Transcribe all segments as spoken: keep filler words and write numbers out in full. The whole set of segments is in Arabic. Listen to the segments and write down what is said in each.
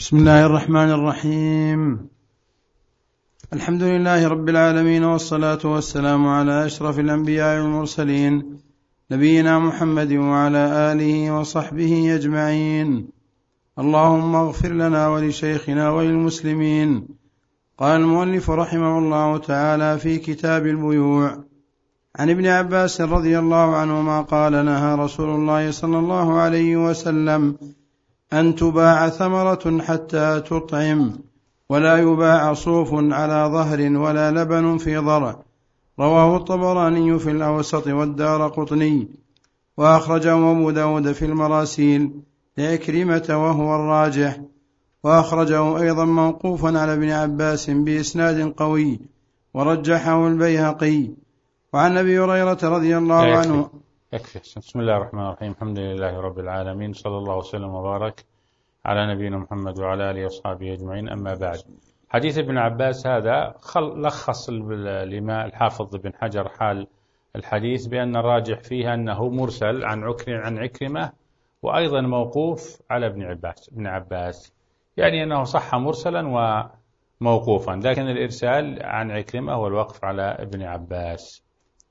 بسم الله الرحمن الرحيم. الحمد لله رب العالمين، والصلاة والسلام على أشرف الأنبياء والمرسلين، نبينا محمد وعلى آله وصحبه أجمعين. اللهم اغفر لنا ولشيخنا وللمسلمين. قال المؤلف رحمه الله تعالى في كتاب البيوع عن ابن عباس رضي الله عنهما قال: نهى رسول الله صلى الله عليه وسلم أن تباع ثمرة حتى تطعم، ولا يباع صوف على ظهر ولا لبن في ضرع. رواه الطبراني في الأوسط والدارقطني، وأخرجه أبو داود في المراسيل لعكرمة وهو الراجح، وأخرجه أيضا موقوفا على ابن عباس بإسناد قوي، ورجحه البيهقي. وعن أبي هريرة رضي الله يكفي. عنه يكفي. بسم الله الرحمن الرحيم. الحمد لله رب العالمين، صلى الله وسلم وبارك على نبينا محمد وعلى آله وصحبه أجمعين. أما بعد، حديث ابن عباس هذا لخص لما الحافظ بن حجر حال الحديث بأن الراجح فيها أنه مرسل عن عكر عن عكرمة، وأيضا موقوف على ابن عباس ابن عباس يعني أنه صح مرسلا وموقوفا، لكن الإرسال عن عكرمة والوقف على ابن عباس.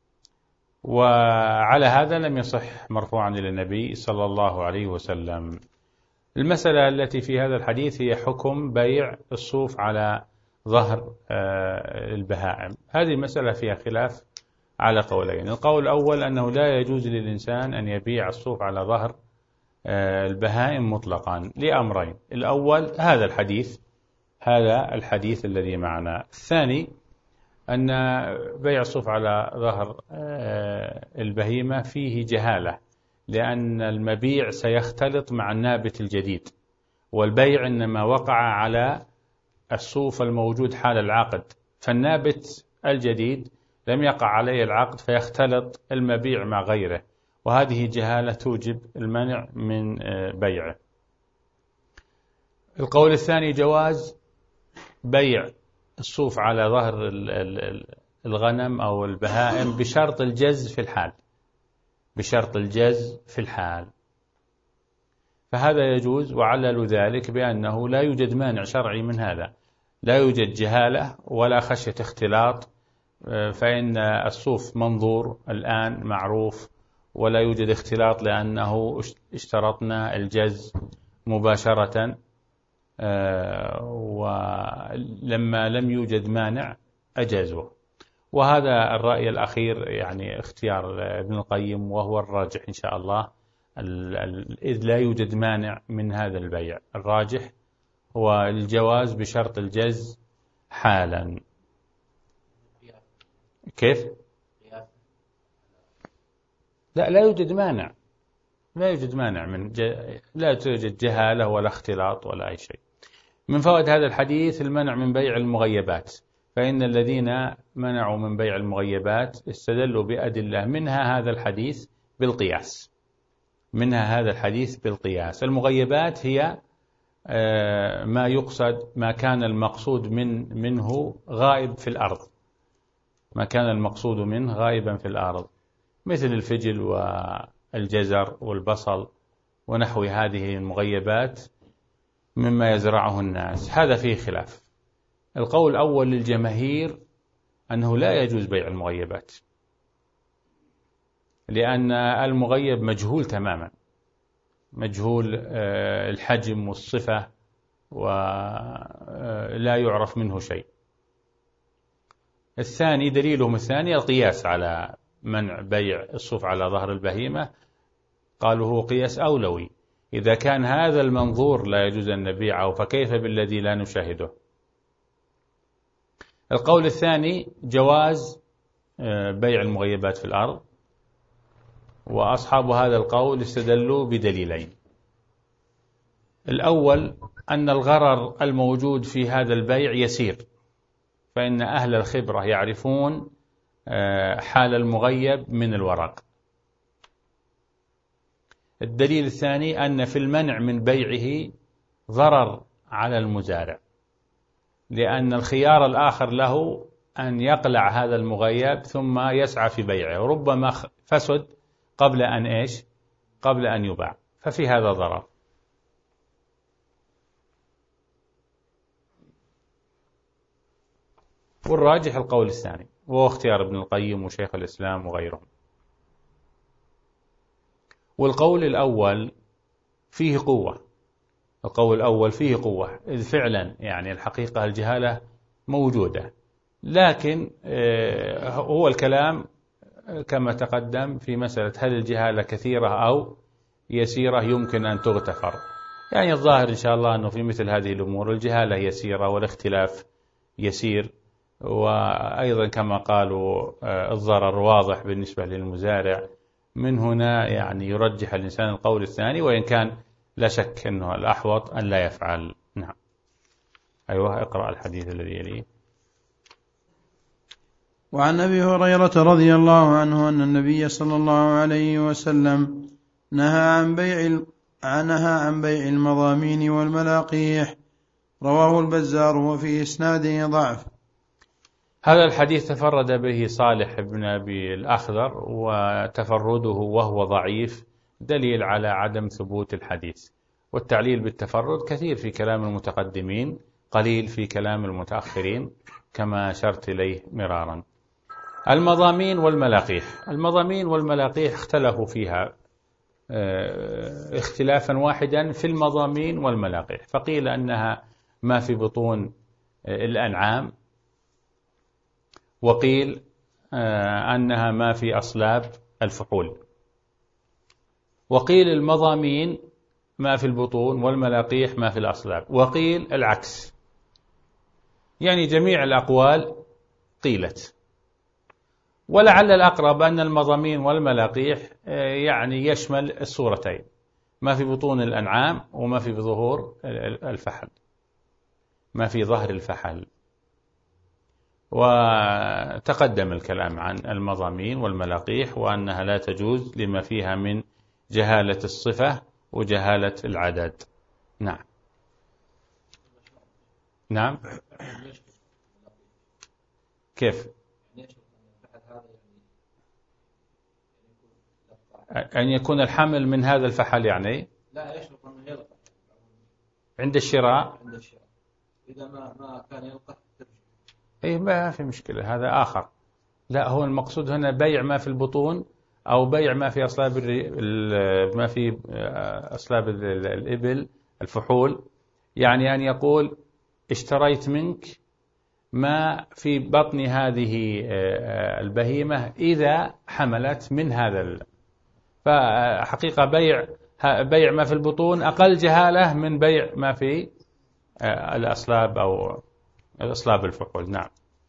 وعلى هذا لم يصح مرفوعا إلى النبي صلى الله عليه وسلم. المسألة التي في هذا الحديث هي حكم بيع الصوف على ظهر البهائم. هذه المسألة فيها خلاف على قولين. القول الأول أنه لا يجوز للإنسان أن يبيع الصوف على ظهر البهائم مطلقا لأمرين: الأول هذا الحديث هذا الحديث الذي معنا. الثاني أن بيع الصوف على ظهر البهيمة فيه جهالة، لأن المبيع سيختلط مع النابت الجديد، والبيع إنما وقع على الصوف الموجود حال العقد، فالنابت الجديد لم يقع عليه العقد فيختلط المبيع مع غيره، وهذه جهالة توجب المنع من بيعه. القول الثاني جواز بيع الصوف على ظهر الغنم أو البهائم بشرط الجز في الحال بشرط الجز في الحال فهذا يجوز، وعللوا ذلك بأنه لا يوجد مانع شرعي من هذا، لا يوجد جهالة ولا خشية اختلاط، فإن الصوف منظور الآن معروف، ولا يوجد اختلاط لأنه اشترطنا الجز مباشرة، ولما لم يوجد مانع أجازوه. وهذا الرأي الأخير يعني اختيار ابن القيم، وهو الراجح إن شاء الله، إذ لا يوجد مانع من هذا البيع. الراجح هو الجواز بشرط الجز حالا. كيف؟ لا لا يوجد مانع لا يوجد مانع من ج... لا توجد جهالة ولا اختلاط ولا أي شيء. من فوائد هذا الحديث المنع من بيع المغيبات، فإن الذين منعوا من بيع المغيبات استدلوا بأدلة، منها هذا الحديث بالقياس منها هذا الحديث بالقياس. المغيبات هي ما يقصد ما كان المقصود من منه غائب في الأرض ما كان المقصود منه غائبا في الأرض، مثل الفجل والجزر والبصل ونحو هذه المغيبات مما يزرعه الناس. هذا فيه خلاف. القول الأول للجماهير أنه لا يجوز بيع المغيبات، لأن المغيب مجهول تماما، مجهول الحجم والصفة، ولا يعرف منه شيء. الثاني دليلهم الثاني القياس على منع بيع الصوف على ظهر البهيمة، قالوا هو قياس أولوي، إذا كان هذا المنظور لا يجوز أن نبيعه فكيف بالذي لا نشاهده. القول الثاني جواز بيع المغيبات في الأرض، وأصحاب هذا القول استدلوا بدليلين. الأول أن الغرر الموجود في هذا البيع يسير، فإن أهل الخبرة يعرفون حال المغيب من الورق. الدليل الثاني أن في المنع من بيعه ضرر على المزارع، لأن الخيار الآخر له أن يقلع هذا المغيب ثم يسعى في بيعه، ربما فسد قبل أن إيش قبل أن يباع، ففي هذا ضرر. والراجح القول الثاني، وهو اختيار ابن القيم وشيخ الإسلام وغيرهم. والقول الأول فيه قوة، القول الأول فيه قوة، إذ فعلا يعني الحقيقة الجهالة موجودة، لكن هو الكلام كما تقدم في مسألة هل الجهالة كثيرة أو يسيرة يمكن أن تغتفر. يعني الظاهر إن شاء الله أنه في مثل هذه الأمور الجهالة يسيرة والاختلاف يسير، وأيضا كما قالوا الضرر واضح بالنسبة للمزارع. من هنا يعني يرجح الإنسان القول الثاني، وإن كان لا شك أنه الأحوط أن لا يفعل. نعم. أيوة، اقرأ الحديث الذي يليه. وعن أبي هريرة رضي الله عنه أن النبي صلى الله عليه وسلم نهى عن بيع نهى عن بيع المضامين والملاقيح، رواه البزار وفي إسناده ضعف. هذا الحديث تفرد به صالح بن أبي الأخضر، وتفرده وهو ضعيف دليل على عدم ثبوت الحديث، والتعليل بالتفرد كثير في كلام المتقدمين قليل في كلام المتأخرين كما أشرت إليه مرارا. المضامين والملاقيح، المضامين والملاقيح اختلفوا فيها اختلافا واحدا في المضامين والملاقيح، فقيل أنها ما في بطون الأنعام، وقيل أنها ما في أصلاب الفحول، وقيل المضامين ما في البطون والملاقيح ما في الأصلاب، وقيل العكس. يعني جميع الأقوال قيلت، ولعل الأقرب أن المضامين والملاقيح يعني يشمل الصورتين، ما في بطون الأنعام وما في ظهور الفحل، ما في ظهر الفحل. وتقدم الكلام عن المضامين والملاقيح وأنها لا تجوز لما فيها من جهالة الصفة وجهالة العدد. نعم. نعم. كيف؟ أن يكون الحمل من هذا الفحل يعني؟ لا، يشرط أنه يلقح عند الشراء. عند الشراء إذا ما ما كان يلقح ترجع. إيه، ما في مشكلة، هذا آخر. لا، هو المقصود هنا بيع ما في البطون أو بيع ما في أصلاب ما في أصلاب الإبل الفحول، يعني أن يقول اشتريت منك ما في بطن هذه البهيمة إذا حملت من هذا. فحقيقة بيع بيع ما في البطون أقل جهالة من بيع ما في الأصلاب أو الأصلاب الفحول. نعم.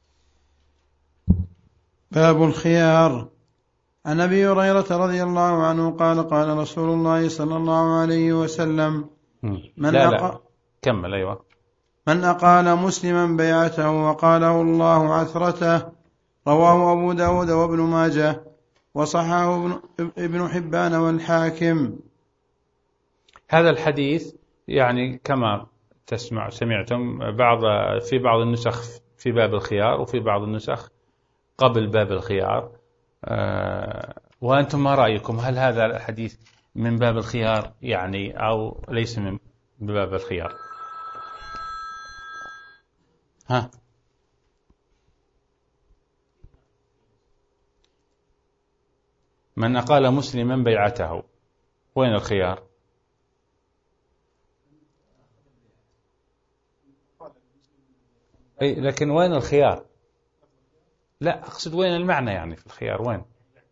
باب الخيار. عن أبي هريرة رضي الله عنه قال قال رسول الله صلى الله عليه وسلم من لا لا كمل. أيوة. من أقال مسلما بيعته وقاله الله عثرته، رواه أبو داود وابن ماجه وصححه ابن حبان والحاكم. هذا الحديث يعني كما تسمع سمعتم بعض في بعض النسخ في باب الخيار، وفي بعض النسخ قبل باب الخيار. أه وأنتم ما رأيكم؟ هل هذا الحديث من باب الخيار يعني أو ليس من باب الخيار؟ ها؟ من أقال مسلما بيعته، وين الخيار؟ أي لكن وين الخيار؟ لا، أقصد وين المعنى يعني في الخيار وين؟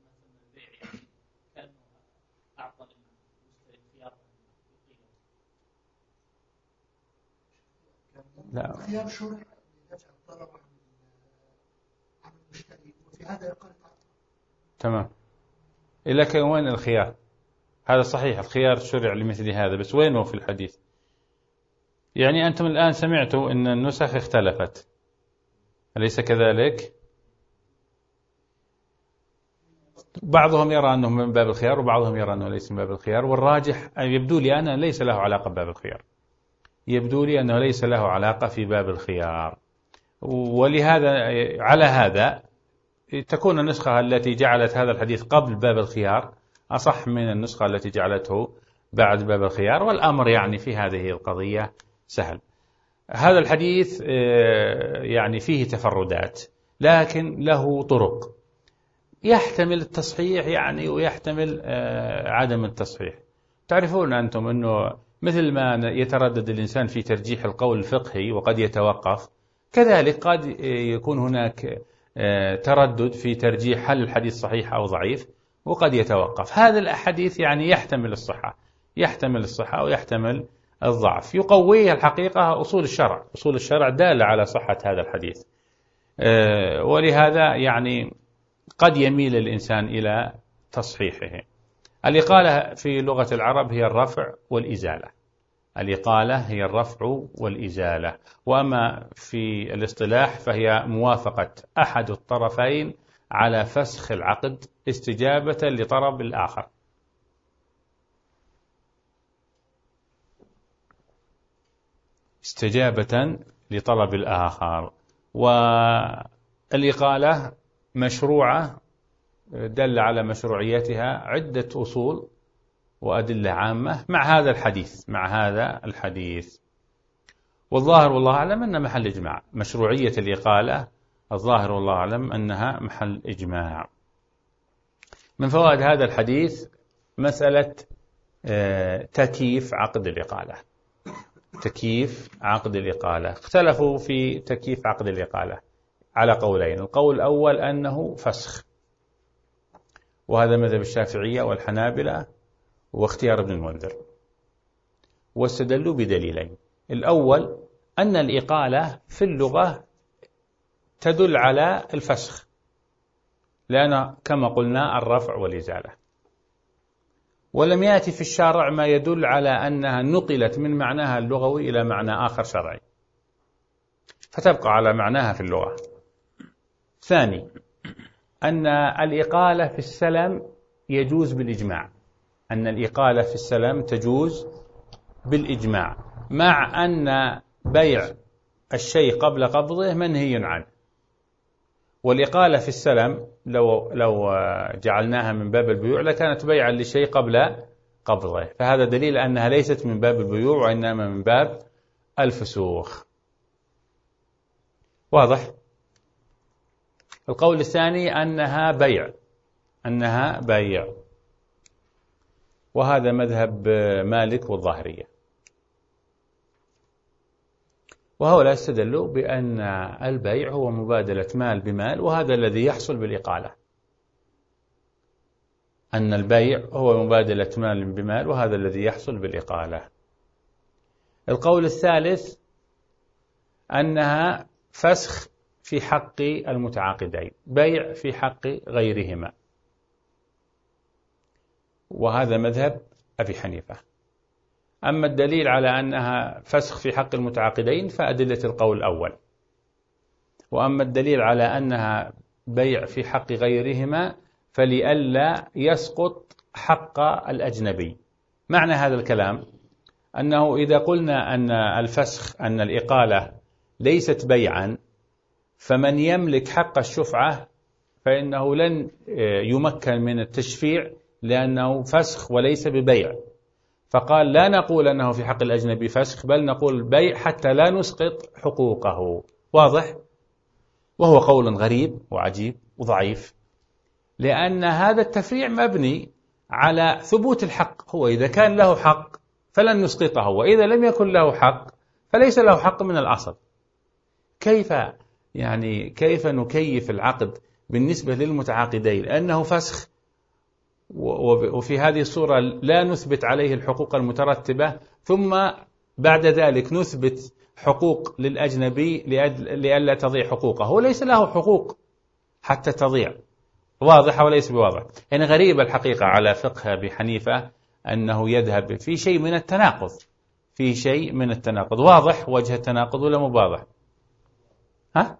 لا، الخيار شرع لدفع الضرر عن المشتري، وفي هذا يقال تمام. لكن وين الخيار؟ هذا صحيح، الخيار شرع لمثل هذا، بس وينه في الحديث؟ يعني أنتم الآن سمعتوا أن النسخ اختلفت، أليس كذلك؟ بعضهم يرى أنه من باب الخيار وبعضهم يرى أنه ليس من باب الخيار، والراجح يبدو لي أنا ليس له علاقة بباب الخيار، يبدو لي أنه ليس له علاقة في باب الخيار. ولهذا على هذا تكون النسخة التي جعلت هذا الحديث قبل باب الخيار أصح من النسخة التي جعلته بعد باب الخيار، والأمر يعني في هذه القضية سهل. هذا الحديث يعني فيه تفردات لكن له طرق، يحتمل التصحيح يعني ويحتمل عدم التصحيح. تعرفون أنتم أنه مثل ما يتردد الإنسان في ترجيح القول الفقهي وقد يتوقف، كذلك قد يكون هناك تردد في ترجيح هل الحديث صحيح أو ضعيف وقد يتوقف. هذا الحديث يعني يحتمل الصحة يحتمل الصحة ويحتمل الضعف، يقويه الحقيقة أصول الشرع أصول الشرع دالة على صحة هذا الحديث، ولهذا يعني قد يميل الإنسان إلى تصحيحه. الإقالة في لغة العرب هي الرفع والإزالة الإقالة هي الرفع والإزالة، وأما في الاصطلاح فهي موافقة أحد الطرفين على فسخ العقد استجابة لطلب الآخر. استجابة لطلب الآخر. والإقالة مشروعة دل على مشروعيتها عدة أصول وأدلة عامة مع هذا الحديث مع هذا الحديث والظاهر والله أعلم أن محل إجماع مشروعية الإقالة. الظاهر والله أعلم أنها محل إجماع. من فوائد هذا الحديث مسألة تكييف عقد الإقالة تكييف عقد الإقالة. اختلفوا في تكييف عقد الإقالة على قولين. القول الأول أنه فسخ، وهذا مذهب الشافعية والحنابلة واختيار ابن المنذر، واستدلوا بدليلين. الأول أن الإقالة في اللغة تدل على الفسخ، لأن كما قلنا الرفع والإزالة، ولم يأتي في الشارع ما يدل على أنها نقلت من معناها اللغوي إلى معنى آخر شرعي، فتبقى على معناها في اللغة. ثاني أن الإقالة في السلم يجوز بالإجماع أن الإقالة في السلم تجوز بالإجماع، مع أن بيع الشيء قبل قبضه منهي عنه. والإقالة في السلم لو لو جعلناها من باب البيوع لكانت بيعا للشيء قبل قبضه، فهذا دليل أنها ليست من باب البيوع وإنما من باب الفسوخ. واضح؟ القول الثاني أنها بيع أنها بيع وهذا مذهب مالك والظاهرية، وهؤلاء استدلوا بأن البيع هو مبادلة مال بمال، وهذا الذي يحصل بالإقالة. أن البيع هو مبادلة مال بمال وهذا الذي يحصل بالإقالة. القول الثالث أنها فسخ في حق المتعاقدين، بيع في حق غيرهما، وهذا مذهب أبي حنيفة. أما الدليل على أنها فسخ في حق المتعاقدين فأدلة القول الأول، وأما الدليل على أنها بيع في حق غيرهما فلئلا يسقط حق الأجنبي. معنى هذا الكلام أنه إذا قلنا أن الفسخ أن الإقالة ليست بيعا، فمن يملك حق الشفعة فإنه لن يمكن من التشفيع لأنه فسخ وليس ببيع، فقال لا نقول أنه في حق الأجنبي فسخ بل نقول بيع حتى لا نسقط حقوقه. واضح؟ وهو قول غريب وعجيب وضعيف، لأن هذا التفريع مبني على ثبوت الحق. هو إذا كان له حق فلن نسقطه، وإذا لم يكن له حق فليس له حق من الأصل. كيف يعني كيف نكيف العقد بالنسبة للمتعاقدين أنه فسخ وفي هذه الصورة لا نثبت عليه الحقوق المترتبة، ثم بعد ذلك نثبت حقوق للأجنبي لئلا تضيع حقوقه؟ هو ليس له حقوق حتى تضيع. واضح وليس بواضح؟ يعني غريب الحقيقة على فقه أبي حنيفة أنه يذهب في شيء من التناقض في شيء من التناقض. واضح وجه التناقض ولا مو واضح؟ ها؟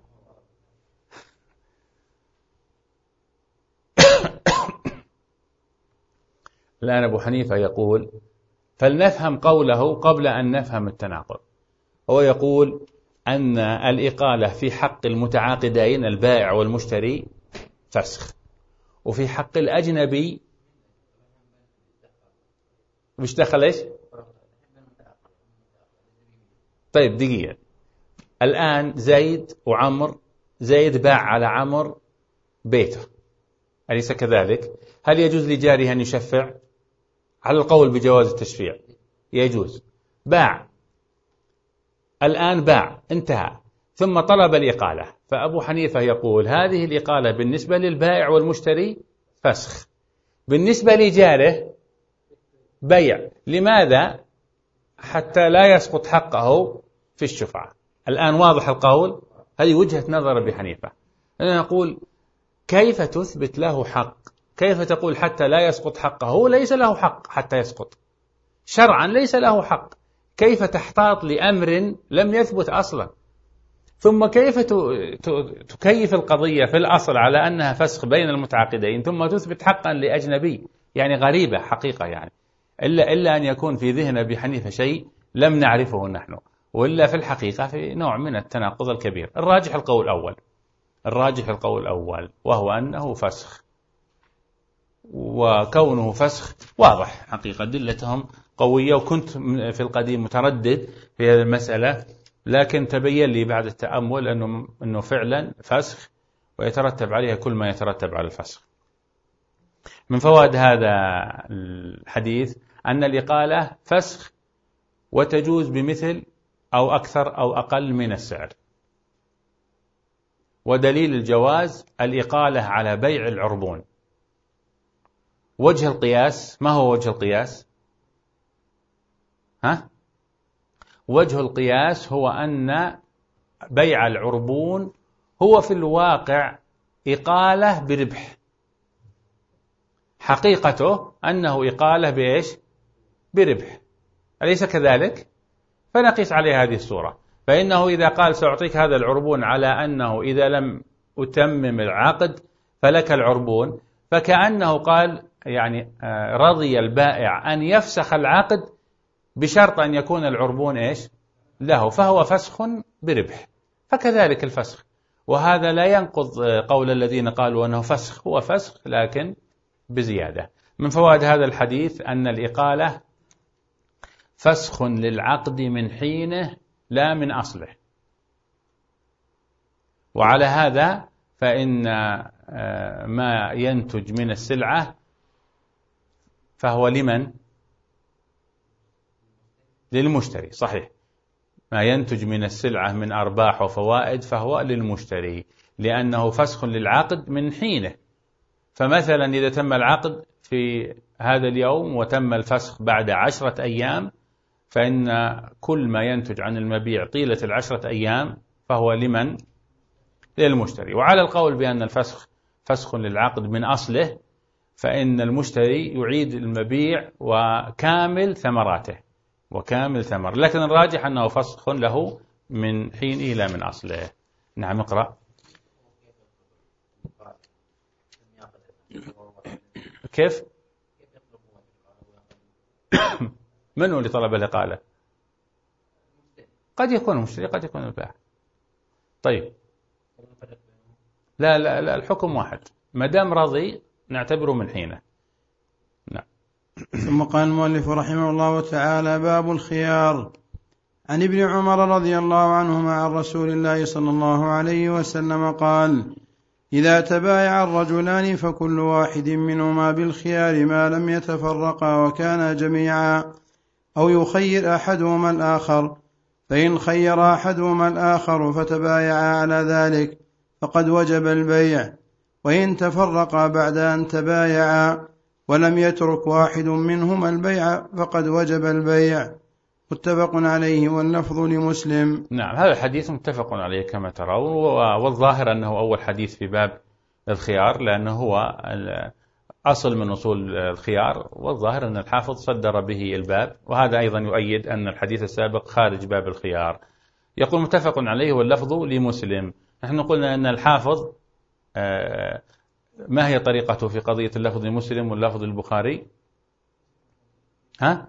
الآن أبو حنيفة يقول فلنفهم قوله قبل أن نفهم التناقض. هو يقول أن الإقالة في حق المتعاقدين البائع والمشتري فسخ، وفي حق الأجنبي مش دخل إيش؟ طيب دقيقة، الآن زيد وعمر، زيد باع على عمر بيته، أليس كذلك؟ هل يجوز لجاره أن يشفع؟ على القول بجواز التشفيع يجوز. باع الآن، باع انتهى، ثم طلب الإقالة، فأبو حنيفة يقول هذه الإقالة بالنسبة للبائع والمشتري فسخ، بالنسبة لجاره بيع. لماذا؟ حتى لا يسقط حقه في الشفعة. الآن واضح القول؟ هذه وجهة نظر أبي حنيفة. أنا أقول كيف تثبت له حق؟ كيف تقول حتى لا يسقط حقه؟ هو ليس له حق حتى يسقط، شرعا ليس له حق. كيف تحتاط لأمر لم يثبت أصلا؟ ثم كيف تكيف القضية في الأصل على أنها فسخ بين المتعاقدين ثم تثبت حقا لأجنبي؟ يعني غريبة حقيقة، يعني إلا, إلا أن يكون في ذهن أبي حنيفة شيء لم نعرفه نحن، وإلا في الحقيقة في نوع من التناقض الكبير. الراجح القول الأول، الراجح القول الأول وهو أنه فسخ، وكونه فسخ واضح حقيقة، دلتهم قوية. وكنت في القديم متردد في هذه المسألة، لكن تبين لي بعد التأمل أنه, أنه فعلا فسخ، ويترتب عليها كل ما يترتب على الفسخ. من فوائد هذا الحديث أن الإقالة فسخ، وتجوز بمثل أو أكثر أو أقل من السعر. ودليل الجواز الإقالة على بيع العربون. وجه القياس، ما هو وجه القياس؟ ها؟ وجه القياس هو أن بيع العربون هو في الواقع إقالة بربح، حقيقته أنه إقالة بإيش؟ بربح، أليس كذلك؟ فنقيس عليه هذه الصورة. فإنه إذا قال سأعطيك هذا العربون على أنه إذا لم أتمم العقد فلك العربون، فكأنه قال يعني رضي البائع أن يفسخ العقد بشرط أن يكون العربون إيش؟ له، فهو فسخ بربح. فكذلك الفسخ، وهذا لا ينقض قول الذين قالوا أنه فسخ، هو فسخ لكن بزيادة. من فوائد هذا الحديث أن الإقالة فسخ للعقد من حينه لا من أصله. وعلى هذا فإن ما ينتج من السلعة فهو لمن؟ للمشتري، صحيح. ما ينتج من السلعة من أرباح وفوائد فهو للمشتري، لأنه فسخ للعقد من حينه. فمثلا إذا تم العقد في هذا اليوم وتم الفسخ بعد عشرة أيام، فإن كل ما ينتج عن المبيع طيلة العشرة أيام فهو لمن؟ للمشتري. وعلى القول بأن الفسخ فسخ للعقد من أصله، فإن المشتري يعيد المبيع وكامل ثمراته وكامل ثمر، لكن الراجح أنه فسخ له من حين إلى من أصله. نعم، اقرأ. كيف؟ من هو اللي طلب الإقالة؟ قد يكون المشتري قد يكون البائع. طيب، لا لا لا الحكم واحد، ما دام رضي نعتبره من حينه. نعم. ثم قال المؤلف رحمه الله تعالى: باب الخيار. عن ابن عمر رضي الله عنهما عن رسول الله صلى الله عليه وسلم قال: إذا تبايع الرجلان فكل واحد منهما بالخيار ما لم يتفرقا وكانا جميعا، أو يخير أحدهما الآخر، فإن خير أحدهما الآخر فتبايعا على ذلك فقد وجب البيع، وإن تفرقا بعد أن تبايعا ولم يترك واحد منهما البيع فقد وجب البيع. متفق عليه واللفظ لمسلم. نعم، هذا الحديث متفق عليه كما ترون، والظاهر أنه أول حديث في باب الخيار، لأنه هو أصل من أصول الخيار، والظاهر أن الحافظ صدر به الباب، وهذا أيضا يؤيد أن الحديث السابق خارج باب الخيار. يقول متفق عليه واللفظ لمسلم. نحن قلنا أن الحافظ ما هي طريقته في قضية اللفظ لمسلم واللفظ للبخاري؟ ها؟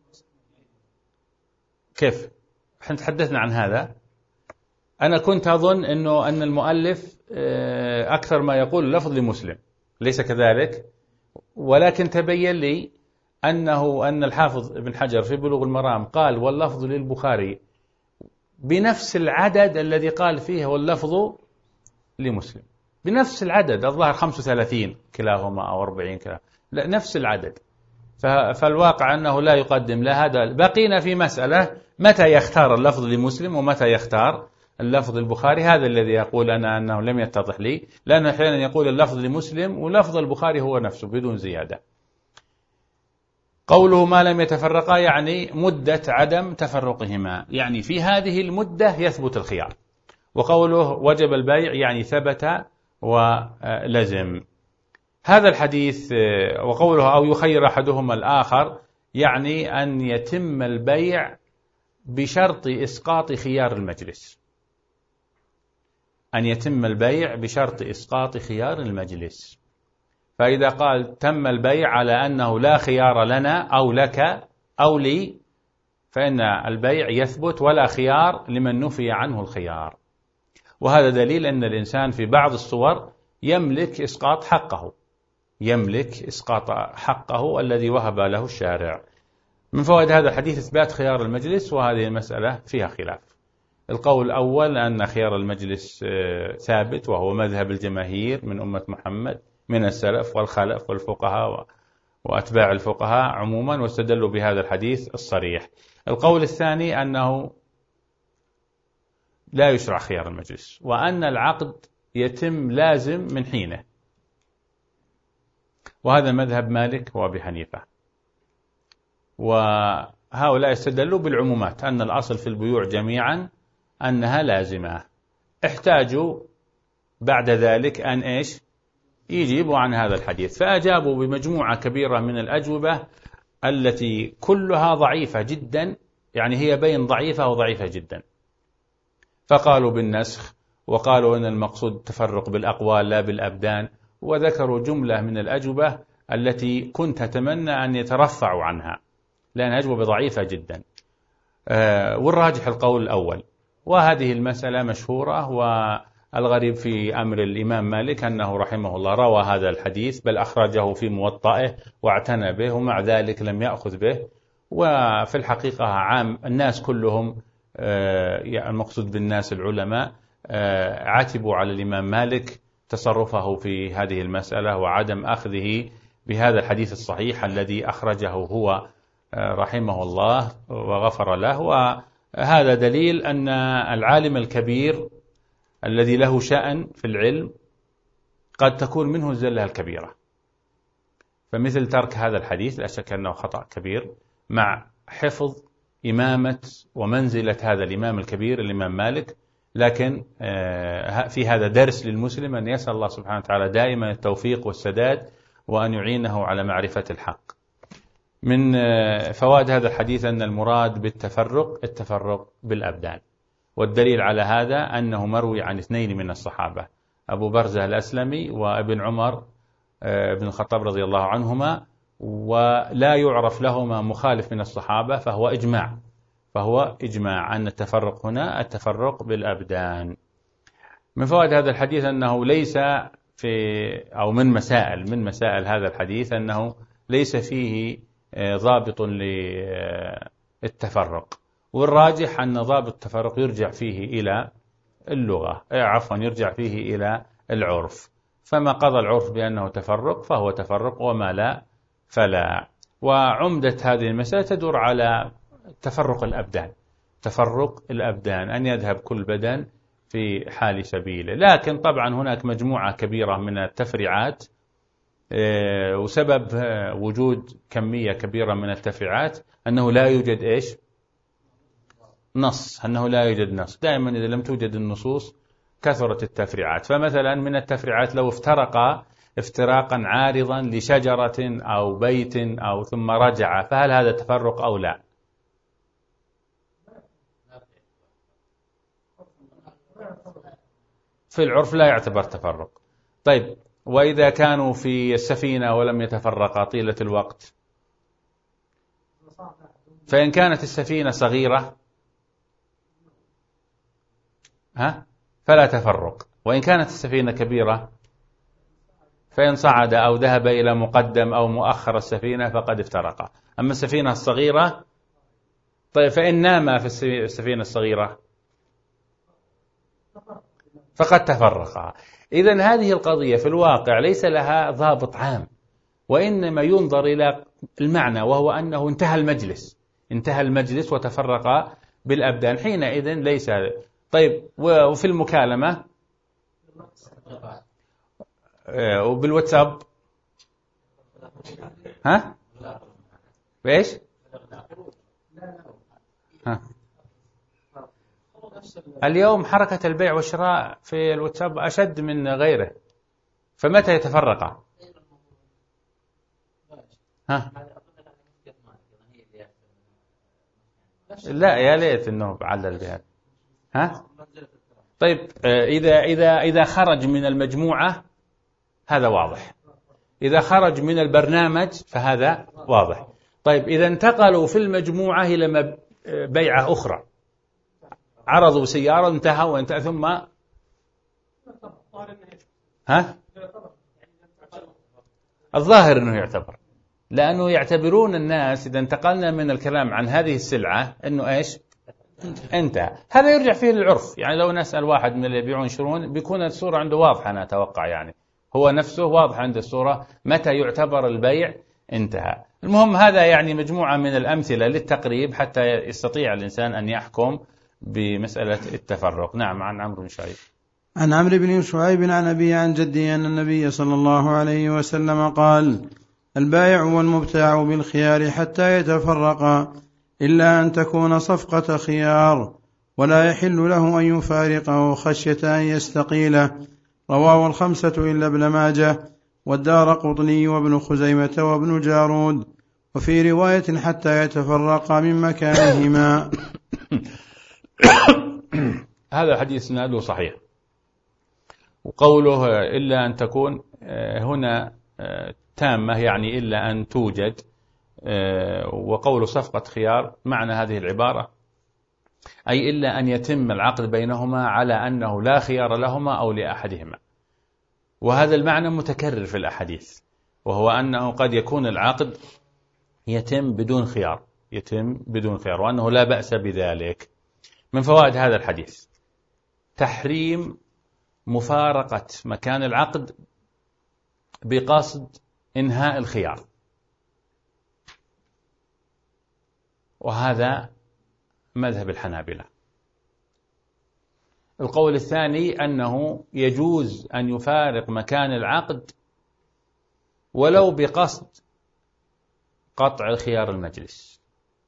كيف؟ احنا تحدثنا عن هذا. أنا كنت أظن أنه أن المؤلف أكثر ما يقول اللفظ لمسلم، ليس كذلك، ولكن تبين لي أنه أن الحافظ ابن حجر في بلوغ المرام قال واللفظ للبخاري بنفس العدد الذي قال فيه واللفظ لمسلم، بنفس العدد، الظاهر خمسة وثلاثين كلاهما أو أربعين كلاهما، لا نفس العدد. فالواقع أنه لا يقدم لا هذا. بقينا في مسألة متى يختار اللفظ لمسلم ومتى يختار اللفظ البخاري. هذا الذي يقول أنا أنه لم يتضح لي، لأنه أحيانا يقول اللفظ لمسلم ولفظ البخاري هو نفسه بدون زيادة. قوله ما لم يتفرقا يعني مدة عدم تفرقهما، يعني في هذه المدة يثبت الخيار. وقوله وجب البيع يعني ثبت ولزم. هذا الحديث وقوله أو يخير أحدهما الآخر يعني أن يتم البيع بشرط إسقاط خيار المجلس، أن يتم البيع بشرط إسقاط خيار المجلس. فإذا قال تم البيع على أنه لا خيار لنا أو لك أو لي، فإن البيع يثبت ولا خيار لمن نفي عنه الخيار. وهذا دليل أن الإنسان في بعض الصور يملك إسقاط حقه، يملك إسقاط حقه الذي وهب له الشارع. من فوائد هذا الحديث إثبات خيار المجلس، وهذه المسألة فيها خلاف. القول الأول أن خيار المجلس ثابت، وهو مذهب الجماهير من أمة محمد من السلف والخلف والفقهاء وأتباع الفقهاء عموما، واستدلوا بهذا الحديث الصريح. القول الثاني أنه لا يشرع خيار المجلس، وأن العقد يتم لازم من حينه، وهذا مذهب مالك وأبي حنيفة. وهؤلاء استدلوا بالعمومات، أن الأصل في البيوع جميعا أنها لازمة. احتاجوا بعد ذلك أن إيش يجيبوا عن هذا الحديث، فأجابوا بمجموعة كبيرة من الأجوبة التي كلها ضعيفة جدا، يعني هي بين ضعيفة وضعيفة جدا. فقالوا بالنسخ، وقالوا أن المقصود التفرق بالأقوال لا بالأبدان، وذكروا جملة من الأجوبة التي كنت أتمنى أن يترفعوا عنها، لأن أجوبة ضعيفة جدا. أه والراجح القول الأول. وهذه المسألة مشهورة، والغريب في أمر الإمام مالك أنه رحمه الله روى هذا الحديث، بل أخرجه في موطئه واعتنى به، ومع ذلك لم يأخذ به. وفي الحقيقة عام الناس كلهم، أه المقصود بالناس العلماء، أه عاتبوا على الإمام مالك تصرفه في هذه المسألة وعدم أخذه بهذا الحديث الصحيح الذي أخرجه هو رحمه الله وغفر له. وهذا دليل أن العالم الكبير الذي له شأن في العلم قد تكون منه الزلة الكبيرة. فمثل ترك هذا الحديث لا شك أنه خطأ كبير، مع حفظ إمامة ومنزلة هذا الإمام الكبير الإمام مالك. لكن في هذا درس للمسلم أن يسأل الله سبحانه وتعالى دائما التوفيق والسداد، وأن يعينه على معرفة الحق. من فوائد هذا الحديث أن المراد بالتفرق التفرق بالأبدان، والدليل على هذا أنه مروي عن اثنين من الصحابة، أبو برزة الأسلمي وابن عمر بن الخطاب رضي الله عنهما، ولا يعرف لهما مخالف من الصحابة، فهو إجماع فهو إجماع أن التفرق هنا التفرق بالأبدان. من فوائد هذا الحديث أنه ليس في أو من مسائل من مسائل هذا الحديث أنه ليس فيه ضابط للتفرق، والراجح أن ضابط التفرق يرجع فيه إلى اللغة، عفوا يرجع فيه إلى العرف. فما قضى العرف بأنه تفرق فهو تفرق، وما لا فلا. وعمدة هذه المسألة تدور على تفرق الأبدان، تفرق الأبدان أن يذهب كل بدن في حال سبيله. لكن طبعا هناك مجموعة كبيرة من التفريعات، وسبب وجود كمية كبيرة من التفريعات أنه لا يوجد إيش نص، أنه لا يوجد نص. دائما إذا لم توجد النصوص كثرت التفريعات. فمثلا من التفريعات لو افترق افتراقا عارضا لشجرة أو بيت أو ثم رجع، فهل هذا تفرق أو لا؟ في العرف لا يعتبر تفرق. طيب، وإذا كانوا في السفينة ولم يتفرقا طيلة الوقت، فإن كانت السفينة صغيرة ها فلا تفرق، وإن كانت السفينة كبيرة فإن صعد أو ذهب إلى مقدم أو مؤخر السفينة فقد افترقا. أما السفينة الصغيرة طيب، فإن نام في السفينة الصغيرة فقد تفرقا. إذن هذه القضية في الواقع ليس لها ضابط عام، وإنما ينظر إلى المعنى، وهو أنه انتهى المجلس انتهى المجلس وتفرق بالأبدان، حينئذ ليس. طيب، وفي المكالمة وبالواتساب ها بإيش ها؟ اليوم حركة البيع والشراء في الواتساب أشد من غيره، فمتى يتفرق؟ ها؟ لا، يا ليت انه علل بهذا. ها؟ طيب، اذا اذا اذا خرج من المجموعة هذا واضح، اذا خرج من البرنامج فهذا واضح. طيب، اذا انتقلوا في المجموعة الى بيعة اخرى، عرضوا سيارة انتهى وانتهى ثم ها؟ الظاهر انه يعتبر، لأنه يعتبرون الناس إذا انتقلنا من الكلام عن هذه السلعة أنه إيش انتهى. هذا يرجع فيه للعرف، يعني لو نسأل واحد من اللي يبيعون يشترون بيكون الصورة عنده واضحة، أنا أتوقع يعني هو نفسه واضح عند الصورة متى يعتبر البيع انتهى. المهم هذا يعني مجموعة من الأمثلة للتقريب حتى يستطيع الإنسان أن يحكم بمسألة التفرق. نعم. عن عمرو بن شعيب عن عمرو بن شعيب عن أبي عن جدي أن النبي صلى الله عليه وسلم قال: البائع والمبتاع بالخيار حتى يتفرقا إلا أن تكون صفقة خيار، ولا يحل له أن يفارقه خشية أن يستقيله. رواه الخمسة إلا ابن ماجه والدارقطني وابن خزيمة وابن جارود، وفي رواية حتى يتفرقا من مكانهما. هذا حديث إسناده صحيح، وقوله إلا أن تكون هنا تامة يعني إلا أن توجد، وقول صفقة خيار معنى هذه العبارة أي إلا أن يتم العقد بينهما على أنه لا خيار لهما أو لأحدهما. وهذا المعنى متكرر في الأحاديث، وهو أنه قد يكون العقد يتم بدون خيار يتم بدون خيار وأنه لا بأس بذلك. من فوائد هذا الحديث تحريم مفارقة مكان العقد بقصد إنهاء الخيار، وهذا مذهب الحنابلة. القول الثاني أنه يجوز أن يفارق مكان العقد ولو بقصد قطع الخيار المجلس،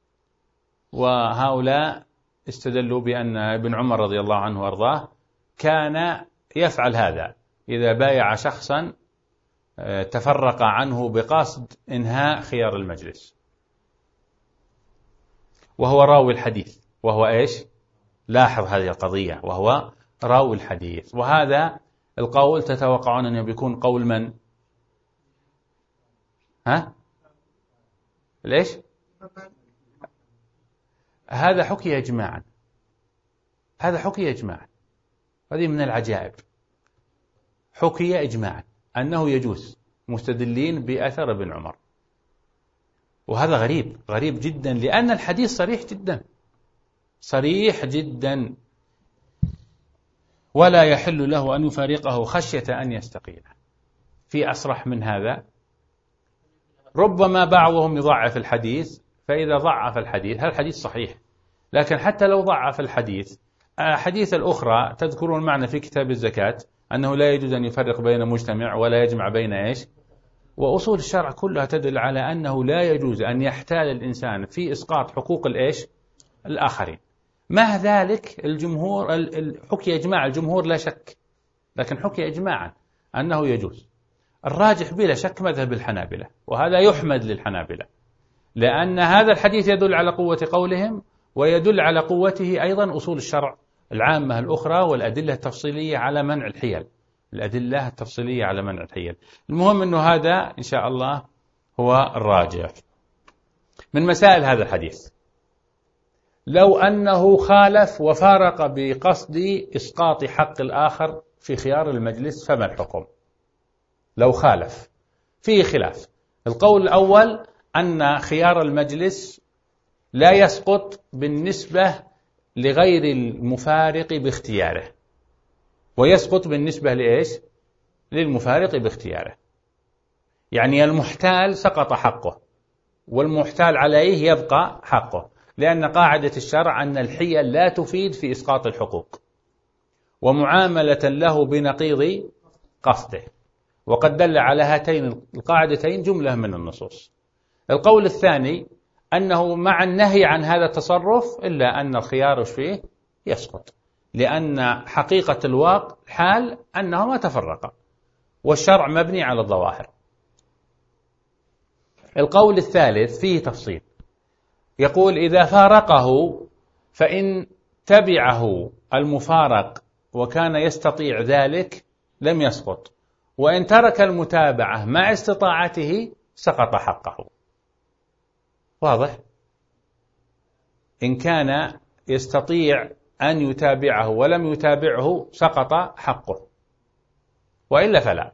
وهؤلاء استدلوا بأن ابن عمر رضي الله عنه وارضاه كان يفعل هذا إذا بايع شخصا تفرق عنه بقصد إنهاء خيار المجلس، وهو راوي الحديث. وهو إيش؟ لاحظ هذه القضية، وهو راوي الحديث. وهذا القول تتوقعون أنه بيكون قول من؟ ها؟ ليش؟ هذا حكي إجماعا هذا حكي إجماعا هذه من العجائب، حكي إجماعا أنه يجوز، مستدلين بأثر ابن عمر. وهذا غريب غريب جدا، لأن الحديث صريح جدا صريح جدا ولا يحل له أن يفارقه خشية أن يستقيل. في أصرح من هذا؟ ربما بعضهم يضعف الحديث، فإذا ضعف الحديث هذا الحديث صحيح، لكن حتى لو ضعف الحديث، حديث الأخرى تذكرون معنا في كتاب الزكاة أنه لا يجوز أن يفرق بين مجتمع ولا يجمع بين إيش، وأصول الشرع كلها تدل على أنه لا يجوز أن يحتال الإنسان في إسقاط حقوق الإيش الآخرين. مع ذلك الجمهور حكي إجماع الجمهور لا شك، لكن حكي إجماعا أنه يجوز. الراجح بلا شك مذهب الحنابلة، وهذا يحمد للحنابلة، لأن هذا الحديث يدل على قوة قولهم، ويدل على قوته أيضا أصول الشرع العامة الأخرى والأدلة التفصيلية على منع الحيل الأدلة التفصيلية على منع الحيل. المهم أنه هذا إن شاء الله هو الراجح. من مسائل هذا الحديث لو أنه خالف وفارق بقصد إسقاط حق الآخر في خيار المجلس فما الحكم؟ لو خالف فيه خلاف. القول الأول أن خيار المجلس لا يسقط بالنسبة لغير المفارق باختياره، ويسقط بالنسبة لإيش؟ للمفارق باختياره. يعني المحتال سقط حقه والمحتال عليه يبقى حقه، لأن قاعدة الشرع أن الحيل لا تفيد في إسقاط الحقوق، ومعاملة له بنقيض قصده. وقد دل على هاتين القاعدتين جملة من النصوص. القول الثاني أنه مع النهي عن هذا التصرف إلا أن الخيار فيه يسقط، لأن حقيقة الواقع حال أنهما تفرقا، والشرع مبني على الظواهر. القول الثالث فيه تفصيل، يقول إذا فارقه فإن تبعه المفارق وكان يستطيع ذلك لم يسقط، وإن ترك المتابعة مع استطاعته سقط حقه. واضح؟ إن كان يستطيع أن يتابعه ولم يتابعه سقط حقه، وإلا فلا.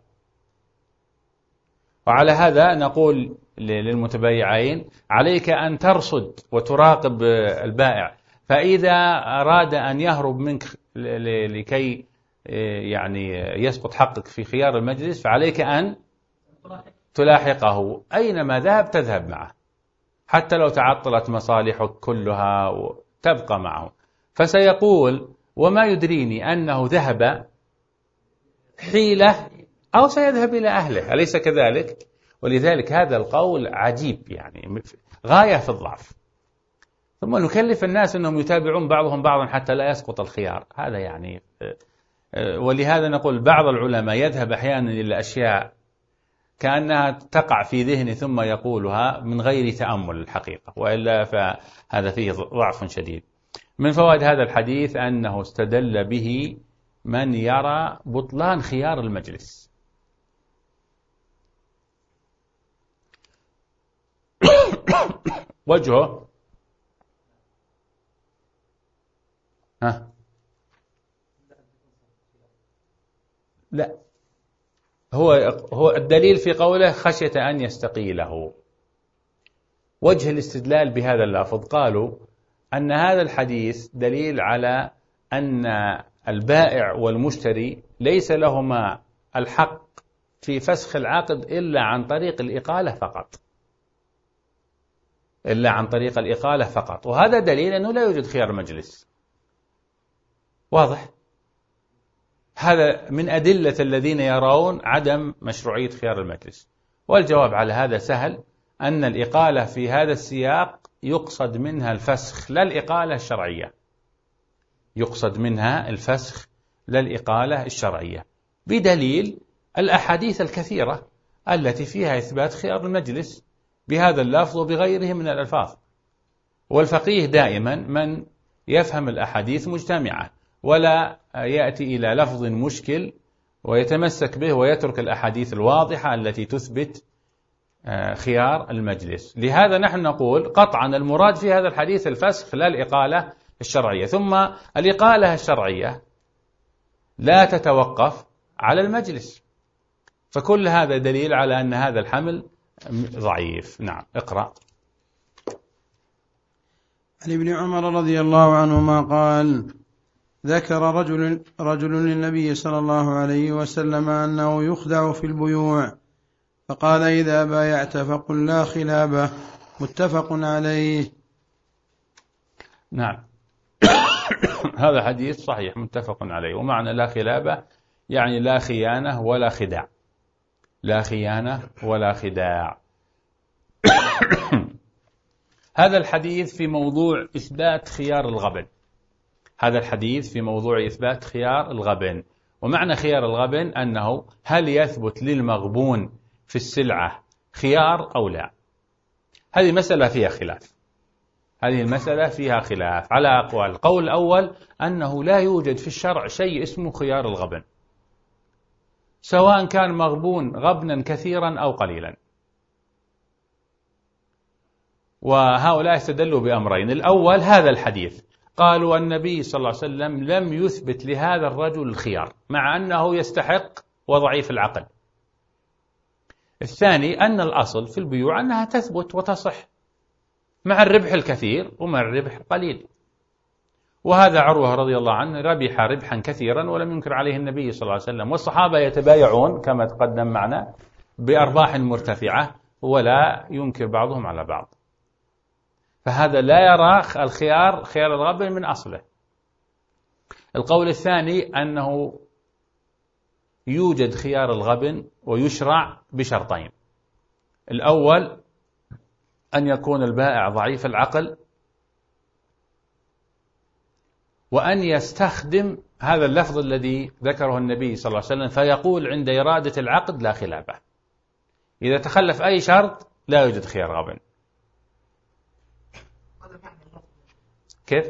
وعلى هذا نقول للمتبايعين عليك أن ترصد وتراقب البائع، فإذا أراد أن يهرب منك لكي يعني يسقط حقك في خيار المجلس فعليك أن تلاحقه أينما ذهب تذهب معه، حتى لو تعطلت مصالحك كلها وتبقى معه. فسيقول وما يدريني أنه ذهب حيلة أو سيذهب إلى أهله، أليس كذلك؟ ولذلك هذا القول عجيب، يعني غاية في الضعف. ثم نكلف الناس أنهم يتابعون بعضهم بعضا حتى لا يسقط الخيار، هذا يعني. ولهذا نقول بعض العلماء يذهب أحيانا إلى أشياء كأنها تقع في ذهنه ثم يقولها من غير تأمل الحقيقة، وإلا فهذا فيه ضعف شديد. من فوائد هذا الحديث أنه استدل به من يرى بطلان خيار المجلس. وجهه ها لا، هو هو الدليل في قوله خشية أن يستقيله. وجه الاستدلال بهذا اللفظ قالوا أن هذا الحديث دليل على أن البائع والمشتري ليس لهما الحق في فسخ العقد إلا عن طريق الإقالة فقط، إلا عن طريق الإقالة فقط. وهذا دليل أنه لا يوجد خيار مجلس. واضح؟ هذا من أدلة الذين يرون عدم مشروعية خيار المجلس. والجواب على هذا سهل، أن الإقالة في هذا السياق يقصد منها الفسخ لا الإقالة الشرعية، يقصد منها الفسخ لا الإقالة الشرعية، بدليل الأحاديث الكثيرة التي فيها إثبات خيار المجلس بهذا اللفظ وبغيره من الألفاظ. والفقيه دائما من يفهم الأحاديث مجتمعة، ولا يأتي إلى لفظ مشكل ويتمسك به ويترك الأحاديث الواضحة التي تثبت خيار المجلس. لهذا نحن نقول قطعا المراد في هذا الحديث الفسخ لا الإقالة الشرعية. ثم الإقالة الشرعية لا تتوقف على المجلس، فكل هذا دليل على أن هذا الحمل ضعيف. نعم، اقرأ. عن ابن عمر رضي الله عنهما قال: ذكر رجل, رجل للنبي صلى الله عليه وسلم أنه يخدع في البيوع، فقال: إذا بايعت فقل لا خلابة. متفق عليه. نعم. هذا حديث صحيح متفق عليه. ومعنى لا خلابة يعني لا خيانة ولا خداع، لا خيانة ولا خداع. هذا الحديث في موضوع إثبات خيار الغبن. هذا الحديث في موضوع إثبات خيار الغبن. ومعنى خيار الغبن أنه هل يثبت للمغبون في السلعة خيار أو لا. هذه مسألة فيها خلاف، هذه المسألة فيها خلاف على أقوال. القول الأول أنه لا يوجد في الشرع شيء اسمه خيار الغبن، سواء كان مغبون غبنا كثيرا أو قليلا. وهؤلاء استدلوا بأمرين. الأول هذا الحديث، قالوا النبي صلى الله عليه وسلم لم يثبت لهذا الرجل الخيار مع أنه يستحق وضعيف العقل. الثاني أن الأصل في البيوع أنها تثبت وتصح مع الربح الكثير ومع الربح القليل. وهذا عروة رضي الله عنه ربح ربحا كثيرا ولم ينكر عليه النبي صلى الله عليه وسلم، والصحابة يتبايعون كما تقدم معنا بأرباح مرتفعة ولا ينكر بعضهم على بعض. فهذا لا يرى الخيار خيار الغبن من أصله. القول الثاني أنه يوجد خيار الغبن ويشرع بشرطين: الأول أن يكون البائع ضعيف العقل، وأن يستخدم هذا اللفظ الذي ذكره النبي صلى الله عليه وسلم فيقول عند إرادة العقد لا خلافه. إذا تخلف أي شرط لا يوجد خيار غبن. كيف؟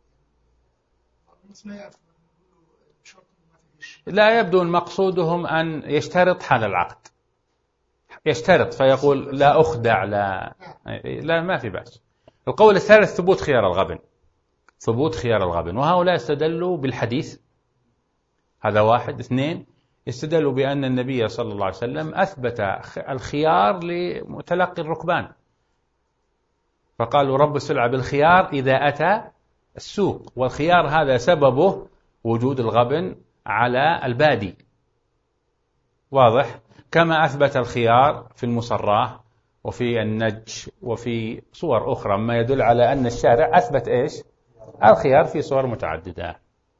لا يبدو مقصودهم أن يشترط حال العقد، يشترط فيقول لا أخدع، لا لا ما في بأس. القول الثالث ثبوت خيار الغبن، ثبوت خيار الغبن، وهؤلاء استدلوا بالحديث. هذا واحد. اثنين، استدلوا بأن النبي صلى الله عليه وسلم أثبت الخيار لمتلقي الركبان، فقالوا رب السلعة بالخيار إذا أتى السوق، والخيار هذا سببه وجود الغبن على البادي. واضح؟ كما أثبت الخيار في المصراه وفي النج وفي صور أخرى، ما يدل على أن الشارع أثبت إيش؟ الخيار في صور متعددة.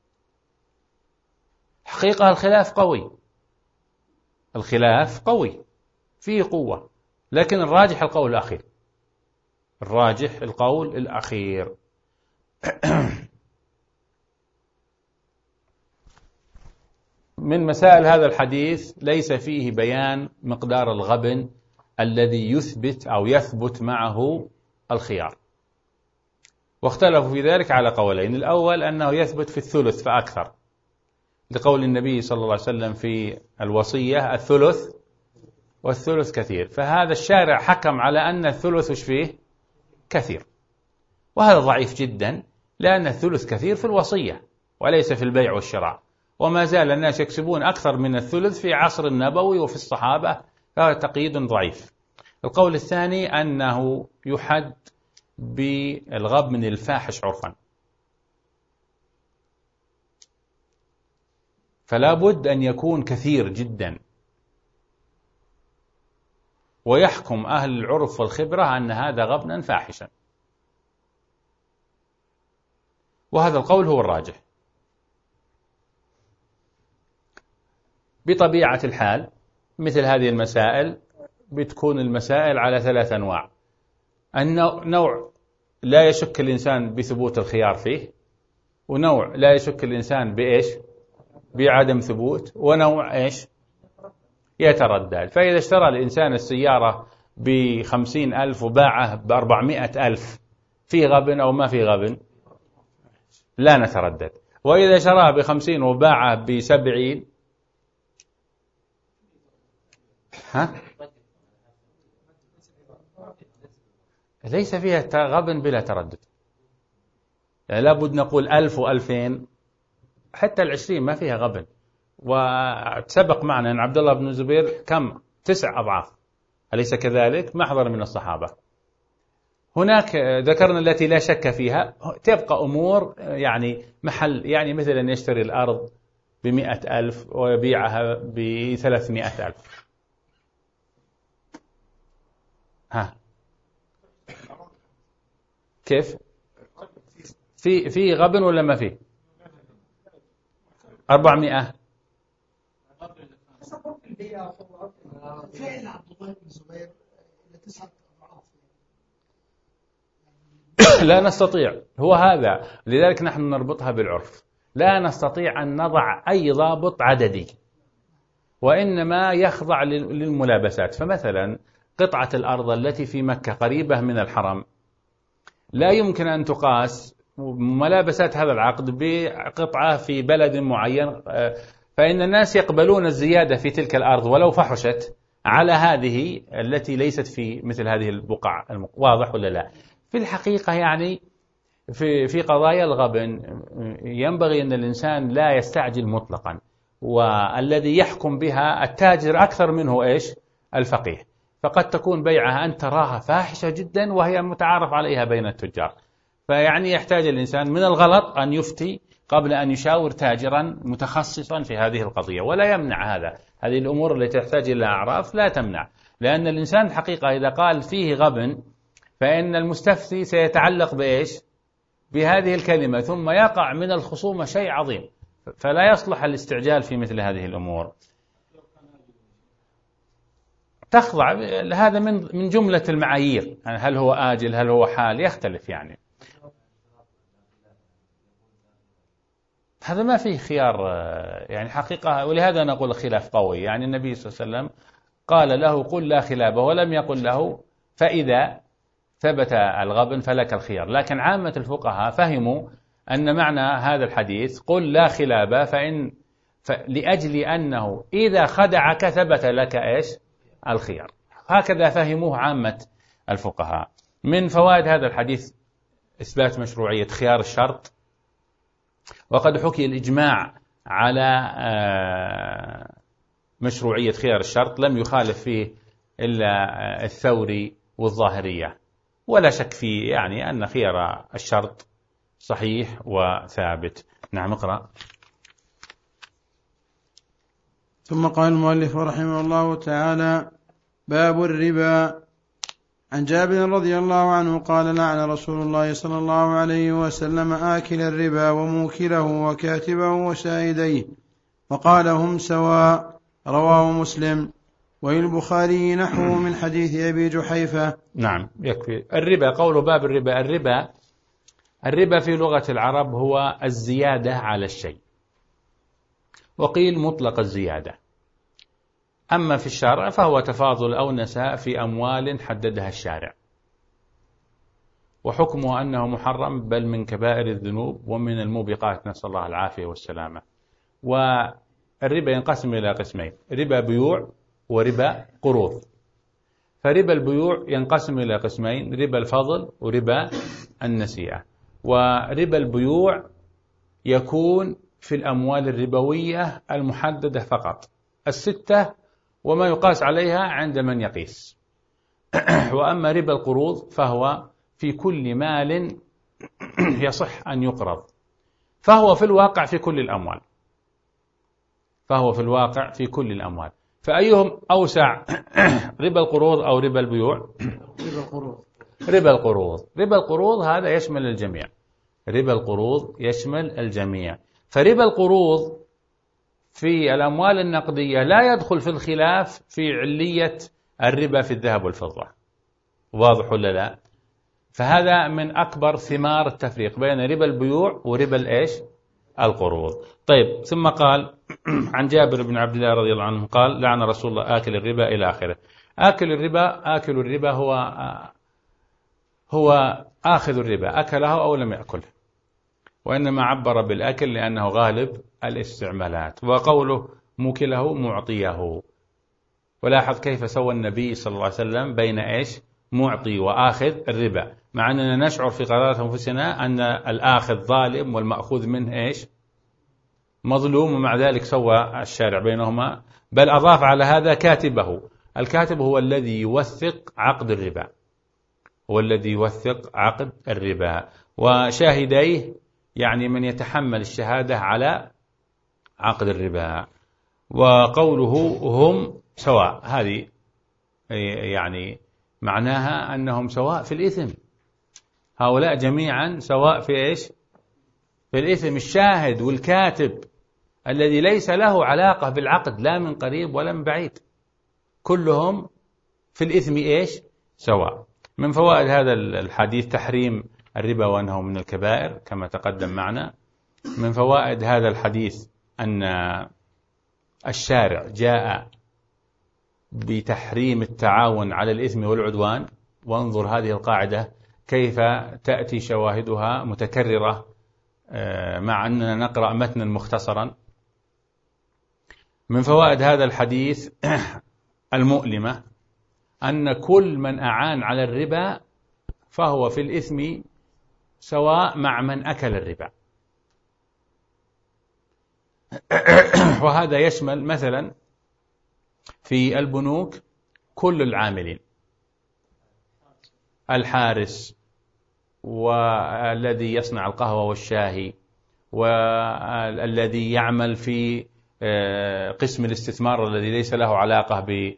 حقيقة الخلاف قوي، الخلاف قوي فيه قوة، لكن الراجح القول الأخير، الراجح القول الأخير. من مسائل هذا الحديث ليس فيه بيان مقدار الغبن الذي يثبت أو يثبت معه الخيار، واختلفوا في ذلك على قولين. الأول أنه يثبت في الثلث فأكثر، لقول النبي صلى الله عليه وسلم في الوصية الثلث والثلث كثير، فهذا الشارع حكم على أن الثلث وش فيه؟ كثير، وهذا ضعيف جدا، لأن الثلث كثير في الوصية وليس في البيع والشراء، وما زال الناس يكسبون أكثر من الثلث في عصر النبوي وفي الصحابة، فهذا تقييد ضعيف. القول الثاني أنه يحد بالغبن الفاحش عرفا، فلا بد أن يكون كثير جدا، ويحكم أهل العرف والخبرة أن هذا غبنا فاحشا، وهذا القول هو الراجح. بطبيعة الحال مثل هذه المسائل بتكون المسائل على ثلاث أنواع: النوع لا يشك الإنسان بثبوت الخيار فيه، ونوع لا يشك الإنسان بإيش؟ بعدم ثبوت، ونوع إيش؟ يتردد. فإذا اشترى الإنسان السيارة بخمسين ألف وباعه بأربعمائة ألف، في غبن أو ما في غبن؟ لا نتردد. وإذا شراها بخمسين وباعه بسبعين، ها؟ ليس فيها غبن بلا تردد، يعني لابد نقول ألف وألفين، حتى العشرين ما فيها غبن. وسبق معنا أن عبد الله بن الزبير كم؟ تسع أضعاف، أليس كذلك؟ محضر من الصحابة. هناك ذكرنا التي لا شك فيها، تبقى أمور يعني محل، يعني مثلا يشتري الأرض بمئة ألف ويبيعها بثلاثمائة ألف، ها كيف؟ في في غبن ولا ما فيه؟ أربعمائة. فعل عبد الله بن الزبير إلى تسعة أضعاف. لا نستطيع، هو هذا، لذلك نحن نربطها بالعرف، لا نستطيع أن نضع أي ضابط عددي، وإنما يخضع للملابسات. فمثلا قطعة الأرض التي في مكة قريبة من الحرم لا يمكن أن تقاس ملابسات هذا العقد بقطعة في بلد معين، فإن الناس يقبلون الزيادة في تلك الأرض ولو فحشت على هذه التي ليست في مثل هذه البقع. واضح ولا لا؟ في الحقيقة يعني في في قضايا الغبن ينبغي أن الإنسان لا يستعجل مطلقا، والذي يحكم بها التاجر أكثر منه إيش؟ الفقيه. فقد تكون بيعها أنت تراها فاحشة جدا وهي متعارف عليها بين التجار، فيعني يحتاج الإنسان من الغلط أن يفتي قبل أن يشاور تاجرا متخصصا في هذه القضية، ولا يمنع هذا. هذه الأمور التي تحتاج إلى أعراف لا تمنع، لأن الإنسان الحقيقة إذا قال فيه غبن فإن المستفتي سيتعلق بإيش؟ بهذه الكلمة، ثم يقع من الخصومة شيء عظيم، فلا يصلح الاستعجال في مثل هذه الأمور. تخضع هذا من من جملة المعايير، يعني هل هو آجل هل هو حال يختلف، يعني هذا ما فيه خيار يعني حقيقة، ولهذا نقول خلاف قوي. يعني النبي صلى الله عليه وسلم قال له قل لا خلابة، ولم يقل له فإذا ثبت الغبن فلك الخيار. لكن عامة الفقهاء فهموا أن معنى هذا الحديث قل لا خلابة فإن لأجل أنه إذا خدعك ثبت لك إيش؟ الخيار. هكذا فهموه عامة الفقهاء. من فوائد هذا الحديث إثبات مشروعية خيار الشرط، وقد حكي الإجماع على مشروعية خيار الشرط، لم يخالف فيه إلا الثوري والظاهرية، ولا شك فيه يعني أن خيار الشرط صحيح وثابت. نعم اقرأ. ثم قال المؤلف رحمه الله تعالى: باب الربا. عن جابر رضي الله عنه قال: لعن رسول الله صلى الله عليه وسلم آكل الربا وموكله وكاتبه وشاهديه، وقال هم سواء. رواه مسلم. وللبخاري نحوه من حديث أبي جحيفة. نعم يكفي. الربا، قول باب الربا. الربا الربا في لغة العرب هو الزيادة على الشيء، وقيل مطلق الزيادة. أما في الشرع فهو تفاضل أو نساء في أموال حددها الشارع، وحكمه أنه محرم بل من كبائر الذنوب ومن الموبقات، نسأل الله العافية والسلامة. والربا ينقسم إلى قسمين: ربا بيوع وربا قروض. فربا البيوع ينقسم إلى قسمين: ربا الفضل وربا النسيئة. وربا البيوع يكون في الأموال الربوية المحددة فقط، الستة وما يقاس عليها عند من يقيس. وأما ربا القروض فهو في كل مال يصح أن يقرض، فهو في الواقع في كل الأموال فهو في الواقع في كل الأموال. فأيهم أوسع، ربا القروض أو ربا البيوع؟ ربا القروض. ربا القروض. ربا القروض هذا يشمل الجميع. ربا القروض يشمل الجميع. فربا القروض في الأموال النقدية لا يدخل في الخلاف في علية الربا في الذهب والفضة. واضح ولا لا؟ فهذا من أكبر ثمار التفريق بين ربا البيوع وربا الإيش؟ القروض. طيب، ثم قال عن جابر بن عبد الله رضي الله عنه قال: لعن رسول الله آكل الربا إلى آخره. آكل الربا آكل الربا هو هو آخذ الربا، أكله أو لم يأكله، وإنما عبر بالأكل لأنه غالب الاستعمالات. وقوله موكله معطيه. ولاحظ كيف سوى النبي صلى الله عليه وسلم بين إيش؟ معطي وآخذ الربا، مع أننا نشعر في قرارات أنفسنا أن الآخذ ظالم والمأخوذ منه إيش؟ مظلوم، ومع ذلك سوى الشارع بينهما، بل أضاف على هذا كاتبه. الكاتب هو الذي يوثق عقد الربا، هو الذي يوثق عقد الربا. وشاهديه يعني من يتحمل الشهادة على عقد الربا. وقوله هم سواء، هذه يعني معناها أنهم سواء في الإثم، هؤلاء جميعا سواء في إيش؟ في الإثم. الشاهد والكاتب الذي ليس له علاقة بالعقد لا من قريب ولا من بعيد، كلهم في الإثم إيش؟ سواء. من فوائد هذا الحديث تحريم الربا وأنه من الكبائر كما تقدم معنا. من فوائد هذا الحديث أن الشارع جاء بتحريم التعاون على الإثم والعدوان. وانظر هذه القاعدة كيف تأتي شواهدها متكررة مع أننا نقرأ متنا مختصرا. من فوائد هذا الحديث المؤلمة أن كل من أعان على الربا فهو في الإثم سواء مع من أكل الربا. وهذا يشمل مثلا في البنوك كل العاملين: الحارس والذي يصنع القهوة والشاهي والذي يعمل في قسم الاستثمار الذي ليس له علاقة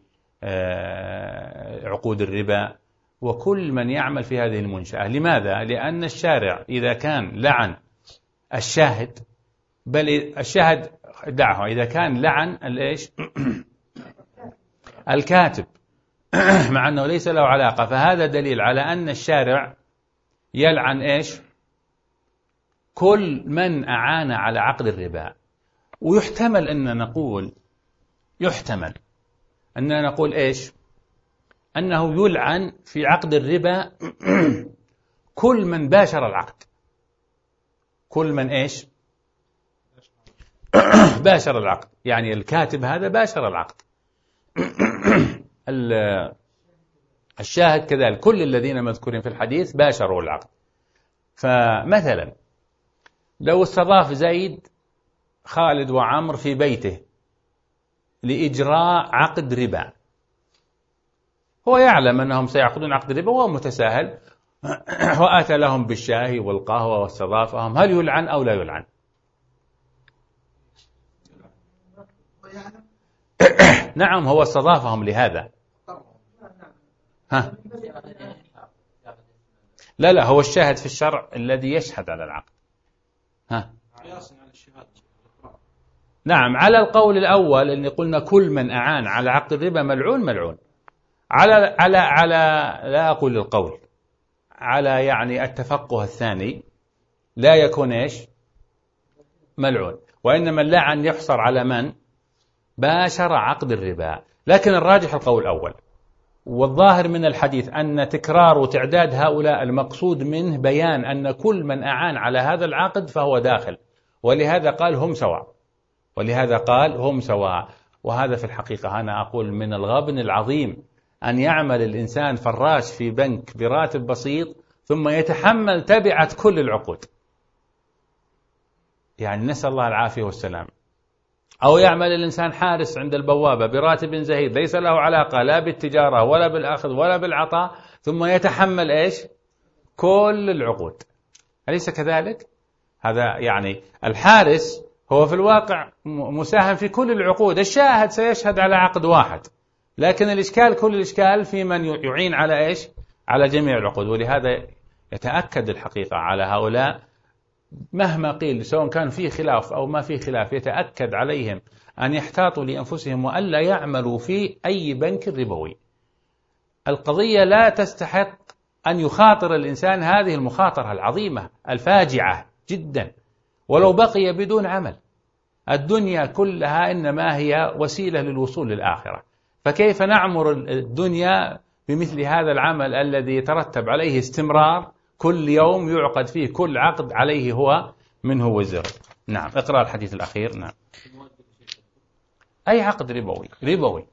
بعقود الربا، وكل من يعمل في هذه المنشأة. لماذا؟ لأن الشارع إذا كان لعن الشاهد، بل الشاهد دعه، إذا كان لعن الإيش الكاتب مع أنه ليس له علاقة، فهذا دليل على أن الشارع يلعن إيش كل من أعان على عقد الربا. ويحتمل أن نقول يحتمل أن نقول إيش أنه يلعن في عقد الربا كل من باشر العقد، كل من إيش باشر العقد، يعني الكاتب هذا باشر العقد، الشاهد كذلك، كل الذين مذكورين في الحديث باشروا العقد. فمثلا لو استضاف زيد خالد وعمر في بيته لإجراء عقد ربا، هو يعلم أنهم سيعقدون عقد ربا وهو متساهل، وآتى لهم بالشاي والقهوة واستضافهم، هل يلعن أو لا يلعن؟ نعم، هو استضافهم لهذا. ها؟ لا لا، هو الشاهد في الشرع الذي يشهد على العقد. ها؟ نعم، على القول الأول اللي قلنا كل من أعان على عقد الربا ملعون ملعون. على على على لا أقول القول، على يعني التفقه الثاني لا يكون إيش ملعون، وإنما اللعن يحصر على من باشر عقد الربا. لكن الراجح القول الأول، والظاهر من الحديث أن تكرار وتعداد هؤلاء المقصود منه بيان أن كل من أعان على هذا العقد فهو داخل، ولهذا قال هم سواء، ولهذا قال هم سواء. وهذا في الحقيقة أنا أقول من الغبن العظيم أن يعمل الإنسان فراش في بنك براتب بسيط ثم يتحمل تبعة كل العقود، يعني نسأل الله العافية والسلام. أو يعمل الإنسان حارس عند البوابة براتب زهيد ليس له علاقة لا بالتجارة ولا بالأخذ ولا بالعطاء، ثم يتحمل إيش كل العقود، أليس كذلك؟ هذا يعني الحارس هو في الواقع مساهم في كل العقود، الشاهد سيشهد على عقد واحد، لكن الإشكال كل الإشكال في من يعين على إيش على جميع العقود. ولهذا يتأكد الحقيقة على هؤلاء مهما قيل، سواء كان في خلاف أو ما في خلاف، يتأكد عليهم أن يحتاطوا لأنفسهم وألا يعملوا في أي بنك ربوي. القضية لا تستحق أن يخاطر الإنسان هذه المخاطرة العظيمة الفاجعة جدا ولو بقي بدون عمل. الدنيا كلها إنما هي وسيلة للوصول للآخرة، فكيف نعمر الدنيا بمثل هذا العمل الذي يترتب عليه استمرار كل يوم يعقد فيه كل عقد عليه هو منه وزر. نعم، اقرأ الحديث الأخير. نعم، أي عقد ربوي ربوي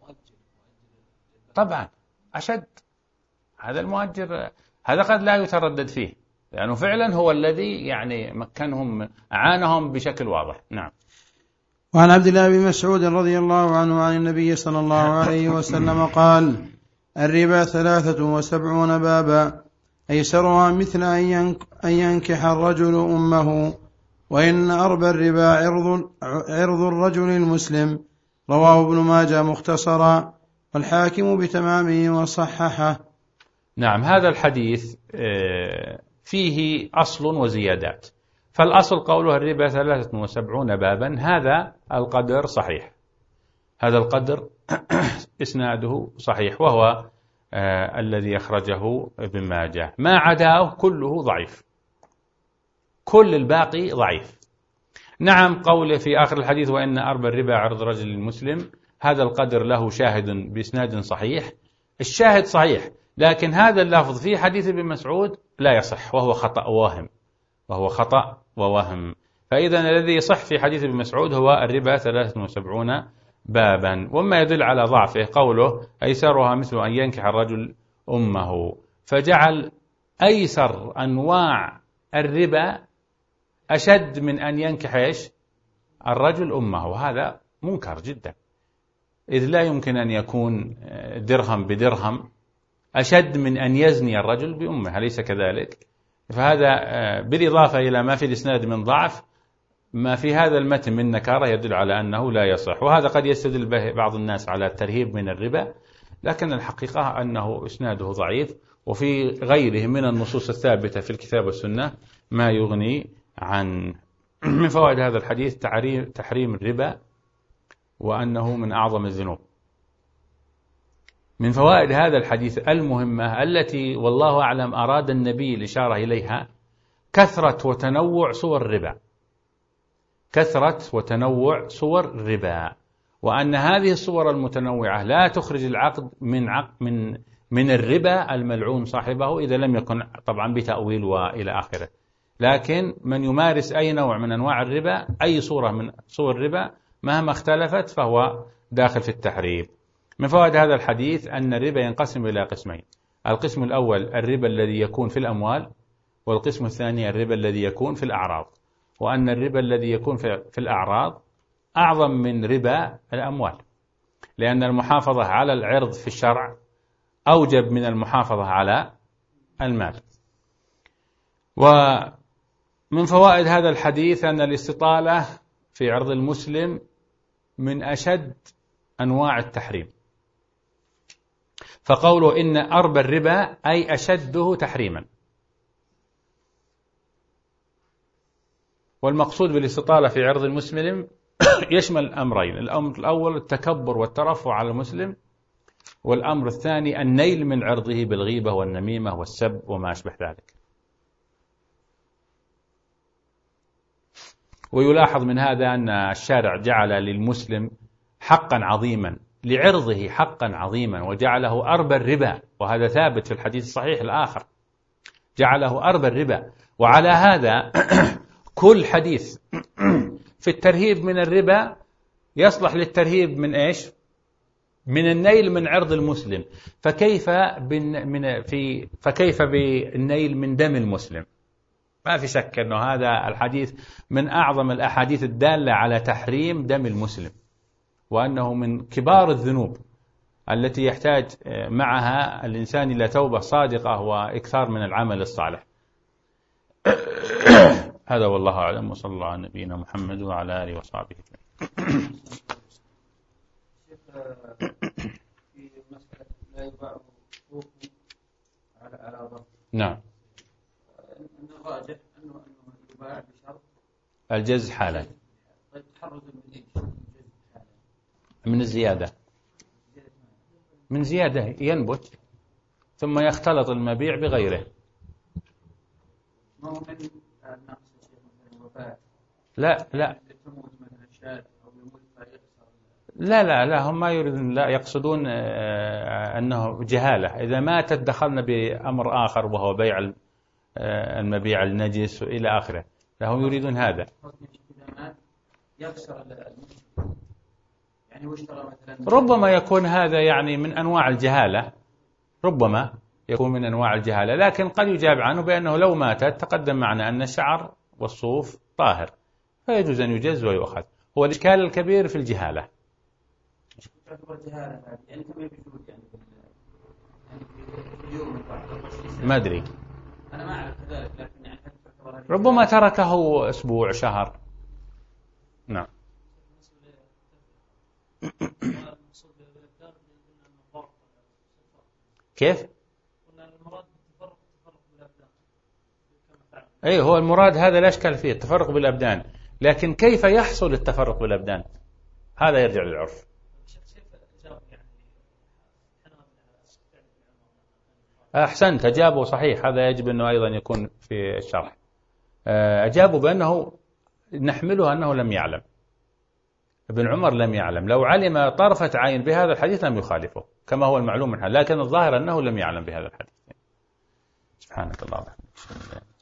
طبعا أشد. هذا المؤجر هذا قد لا يتردد فيه، لأنه فعلا هو الذي يعني مكنهم أعانهم بشكل واضح. نعم. وعن عبد الله بن مسعود رضي الله عنه عن النبي صلى الله عليه وسلم قال: الربا ثلاثة وسبعون بابا، أيسرها مثل أن ينكح الرجل أمه، وإن أربى الربا عرض, عرض الرجل المسلم. رواه ابن ماجه مختصرا، والحاكم بتمامه وصححه. نعم، هذا الحديث فيه أصل وزيادات. فالأصل قوله الربا ثلاثة وسبعون بابا، هذا القدر صحيح، هذا القدر إسناده صحيح، وهو آه الذي أخرجه ابن ماجه. ما عداه كله ضعيف، كل الباقي ضعيف. نعم، قوله في آخر الحديث وإن أربى الربا عرض رجل المسلم، هذا القدر له شاهد بإسناد صحيح، الشاهد صحيح، لكن هذا اللفظ في حديث ابن مسعود لا يصح، وهو خطأ ووهم، وهو خطأ ووهم. فإذا الذي يصح في حديث ابن مسعود هو الربا ثلاثة وسبعون بابا. وما يدل على ضعفه قوله أيسرها مثل أن ينكح الرجل أمه، فجعل أيسر أنواع الربا أشد من أن ينكح إيش الرجل أمه، وهذا منكر جدا، إذ لا يمكن أن يكون درهم بدرهم أشد من أن يزني الرجل بأمه، أليس كذلك؟ فهذا بالإضافة إلى ما في الإسناد من ضعف، ما في هذا المتن من نكارة يدل على أنه لا يصح. وهذا قد يستدل به بعض الناس على الترهيب من الربا، لكن الحقيقة أنه إسناده ضعيف، وفي غيره من النصوص الثابتة في الكتاب والسنة ما يغني عن. من فوائد هذا الحديث تحريم الربا وأنه من أعظم الذنوب. من فوائد هذا الحديث المهمة التي والله أعلم أراد النبي الإشارة إليها كثرة وتنوع صور الربا، كثرة وتنوع صور الربا، وأن هذه الصور المتنوعة لا تخرج العقد من عقد من من الربا الملعون صاحبه، إذا لم يكن طبعا بتأويل وإلى آخره. لكن من يمارس أي نوع من أنواع الربا، أي صورة من صور الربا مهما اختلفت فهو داخل في التحريم. من فوائد هذا الحديث أن الربا ينقسم إلى قسمين: القسم الأول الربا الذي يكون في الأموال، والقسم الثاني الربا الذي يكون في الأعراض، وأن الربا الذي يكون في الأعراض أعظم من ربا الأموال، لأن المحافظة على العرض في الشرع أوجب من المحافظة على المال. ومن فوائد هذا الحديث أن الاستطالة في عرض المسلم من أشد أنواع التحريم، فقوله إن أربى الربا أي أشده تحريما. والمقصود بالاستطالة في عرض المسلم يشمل الأمرين: الأمر الأول التكبر والترفع على المسلم، والأمر الثاني النيل من عرضه بالغيبة والنميمة والسب وما أشبه ذلك. ويلاحظ من هذا أن الشارع جعل للمسلم حقا عظيما، لعرضه حقا عظيما، وجعله أربى الربا، وهذا ثابت في الحديث الصحيح الآخر، جعله أربى الربا. وعلى هذا كل حديث في الترهيب من الربا يصلح للترهيب من إيش؟ من النيل من عرض المسلم. فكيف من في فكيف بالنيل من دم المسلم؟ ما في شك أنه هذا الحديث من أعظم الأحاديث الدالة على تحريم دم المسلم، وأنه من كبار الذنوب التي يحتاج معها الإنسان إلى توبة صادقة وإكثار من العمل الصالح. هذا والله أعلم، وصلى الله على نبينا محمد وعلى آله وصحبه. في مسألة لا يباع على ضرب. نعم. الراجح أنه أنه يباع بشرط الجز حالا. طيب تحرز من إيش؟ من الزيادة، من زيادة ينبت ثم يختلط المبيع بغيره. ما هو من النقص مثل الوفاة؟ لا لا تموت مثلا شاة أو يموت فيخسر. لا لا لا هم ما يريدون، لا يقصدون أنه جهالة، إذا ماتت دخلنا بأمر آخر وهو بيع المبيع النجس إلى آخره، لهم يريدون هذا. يخسر المشتري يعني واشترى مثلا. ربما يكون هذا يعني من أنواع الجهالة، ربما يكون من أنواع الجهالة، لكن قد يجاب عنه بأنه لو ماتت تقدم معنا أن الشعر والصوف طاهر فيجوز أن يجز ويؤخذ. هو الإشكال الكبير في الجهالة. يعني كم يجوز يعني في اليوم ما أدري، أنا ما أعرف ذلك، لكن يعني ربما تركه أسبوع شهر. نعم. كيف؟ أي هو المراد هذا لا إشكال فيه التفرق بالأبدان، لكن كيف يحصل التفرق بالأبدان هذا يرجع للعرف. أحسنت، أجابه صحيح، هذا يجب أنه أيضا يكون في الشرح. أجابوا بأنه نحمله أنه لم يعلم، ابن عمر لم يعلم، لو علم طرفة عين بهذا الحديث لم يخالفه كما هو المعلوم منها، لكن الظاهر أنه لم يعلم بهذا الحديث. سبحانك اللهم وبحمدك.